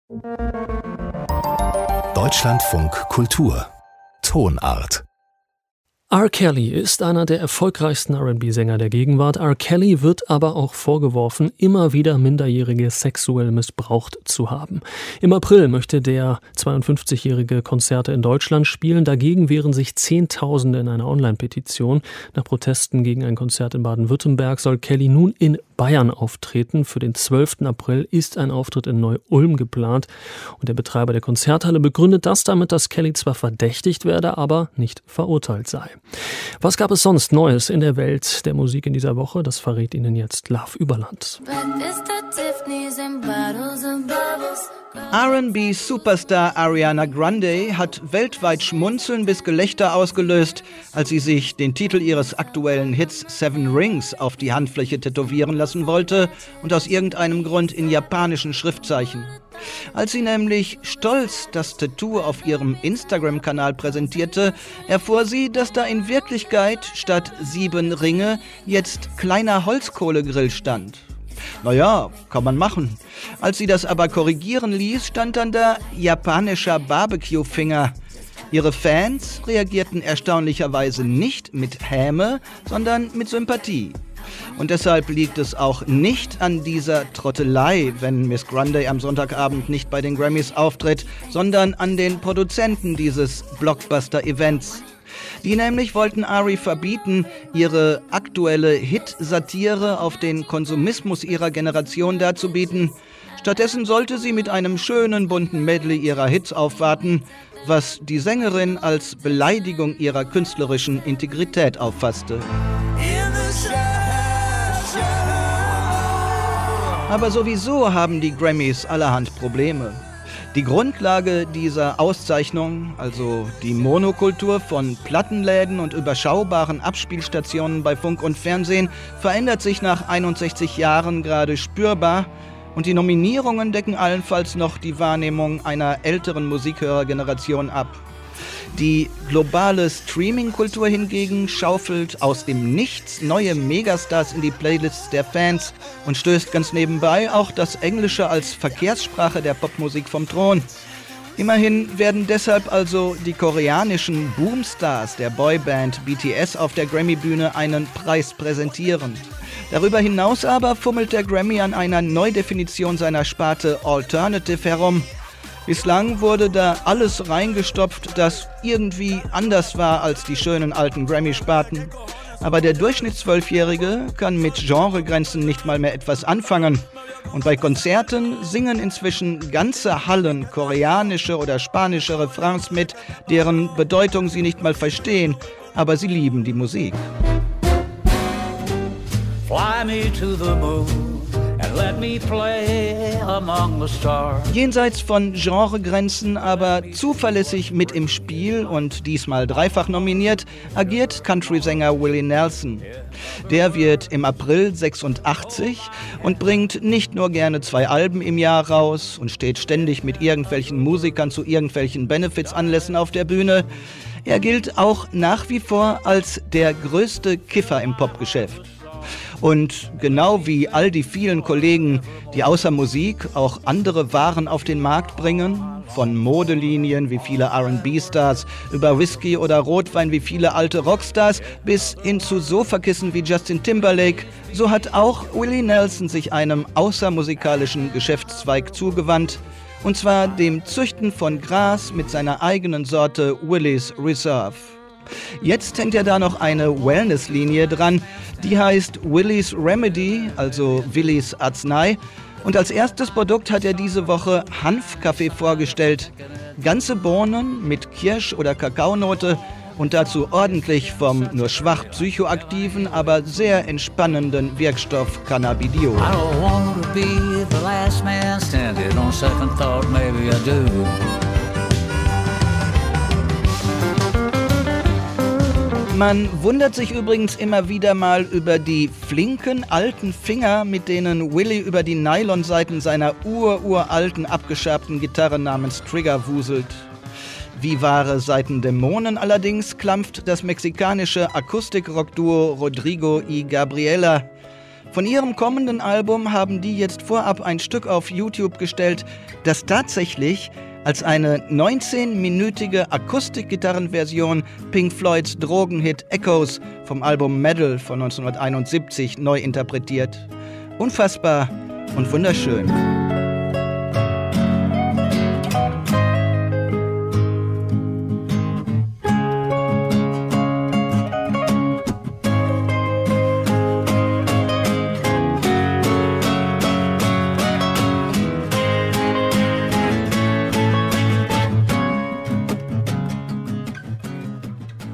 Deutschlandfunk Kultur Tonart. R. Kelly ist einer der erfolgreichsten R&B-Sänger der Gegenwart. R. Kelly wird aber auch vorgeworfen, immer wieder Minderjährige sexuell missbraucht zu haben. Im April möchte der 52-Jährige Konzerte in Deutschland spielen. Dagegen wehren sich Zehntausende in einer Online-Petition. Nach Protesten gegen ein Konzert in Baden-Württemberg soll Kelly nun in Bayern auftreten. Für den 12. April ist ein Auftritt in Neu-Ulm geplant. Und der Betreiber der Konzerthalle begründet das damit, dass Kelly zwar verdächtigt werde, aber nicht verurteilt sei. Was gab es sonst Neues in der Welt der Musik in dieser Woche? Das verrät Ihnen jetzt Love Überland. R&B-Superstar Ariana Grande hat weltweit Schmunzeln bis Gelächter ausgelöst, als sie sich den Titel ihres aktuellen Hits Seven Rings auf die Handfläche tätowieren lassen wollte und aus irgendeinem Grund in japanischen Schriftzeichen. Als sie nämlich stolz das Tattoo auf ihrem Instagram-Kanal präsentierte, erfuhr sie, dass da in Wirklichkeit statt 7 Ringe jetzt kleiner Holzkohlegrill stand. Naja, kann man machen. Als sie das aber korrigieren ließ, stand dann da japanischer Barbecue-Finger. Ihre Fans reagierten erstaunlicherweise nicht mit Häme, sondern mit Sympathie. Und deshalb liegt es auch nicht an dieser Trottelei, wenn Miss Grande am Sonntagabend nicht bei den Grammys auftritt, sondern an den Produzenten dieses Blockbuster-Events. Die nämlich wollten Ari verbieten, ihre aktuelle Hit-Satire auf den Konsumismus ihrer Generation darzubieten. Stattdessen sollte sie mit einem schönen bunten Medley ihrer Hits aufwarten, was die Sängerin als Beleidigung ihrer künstlerischen Integrität auffasste. Aber sowieso haben die Grammys allerhand Probleme. Die Grundlage dieser Auszeichnung, also die Monokultur von Plattenläden und überschaubaren Abspielstationen bei Funk und Fernsehen, verändert sich nach 61 Jahren gerade spürbar. Und die Nominierungen decken allenfalls noch die Wahrnehmung einer älteren Musikhörergeneration ab. Die globale Streaming-Kultur hingegen schaufelt aus dem Nichts neue Megastars in die Playlists der Fans und stößt ganz nebenbei auch das Englische als Verkehrssprache der Popmusik vom Thron. Immerhin werden deshalb also die koreanischen Boomstars der Boyband BTS auf der Grammy-Bühne einen Preis präsentieren. Darüber hinaus aber fummelt der Grammy an einer Neudefinition seiner Sparte Alternative herum. Bislang wurde da alles reingestopft, das irgendwie anders war als die schönen alten Grammy-Sparten. Aber der Durchschnitts-12-Jährige kann mit Genregrenzen nicht mal mehr etwas anfangen. Und bei Konzerten singen inzwischen ganze Hallen koreanische oder spanische Refrains mit, deren Bedeutung sie nicht mal verstehen, aber sie lieben die Musik. Fly me to the moon. Let me play among the stars. Jenseits von Genregrenzen, aber zuverlässig mit im Spiel und diesmal dreifach nominiert, agiert Country-Sänger Willie Nelson. Der wird im April 86 und bringt nicht nur gerne 2 Alben im Jahr raus und steht ständig mit irgendwelchen Musikern zu irgendwelchen Benefits-Anlässen auf der Bühne. Er gilt auch nach wie vor als der größte Kiffer im Popgeschäft. Und genau wie all die vielen Kollegen, die außer Musik auch andere Waren auf den Markt bringen, von Modelinien wie viele R&B-Stars, über Whisky oder Rotwein wie viele alte Rockstars, bis hin zu Sofakissen wie Justin Timberlake, so hat auch Willie Nelson sich einem außermusikalischen Geschäftszweig zugewandt, und zwar dem Züchten von Gras mit seiner eigenen Sorte Willie's Reserve. Jetzt hängt ja da noch eine Wellness-Linie dran, die heißt Willie's Remedy, also Willis Arznei. Und als erstes Produkt hat er diese Woche Hanfkaffee vorgestellt. Ganze Bohnen mit Kirsch- oder Kakaonote und dazu ordentlich vom nur schwach psychoaktiven, aber sehr entspannenden Wirkstoff Cannabidiol. I don't want to be the last man standing. On second thought, maybe I do. Man wundert sich übrigens immer wieder mal über die flinken alten Finger, mit denen Willie über die Nylonsaiten seiner uralten abgeschabten Gitarre namens Trigger wuselt. Wie wahre Saitendämonen allerdings klampft das mexikanische Akustik-Rock-Duo Rodrigo y Gabriela. Von ihrem kommenden Album haben die jetzt vorab ein Stück auf YouTube gestellt, das tatsächlich als eine 19-minütige Akustikgitarrenversion Pink Floyds Drogenhit Echoes vom Album Meddle von 1971 neu interpretiert. Unfassbar und wunderschön.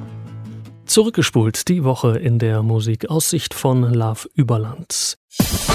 Zurückgespult, die Woche in der Musik aus Sicht von Love Überland.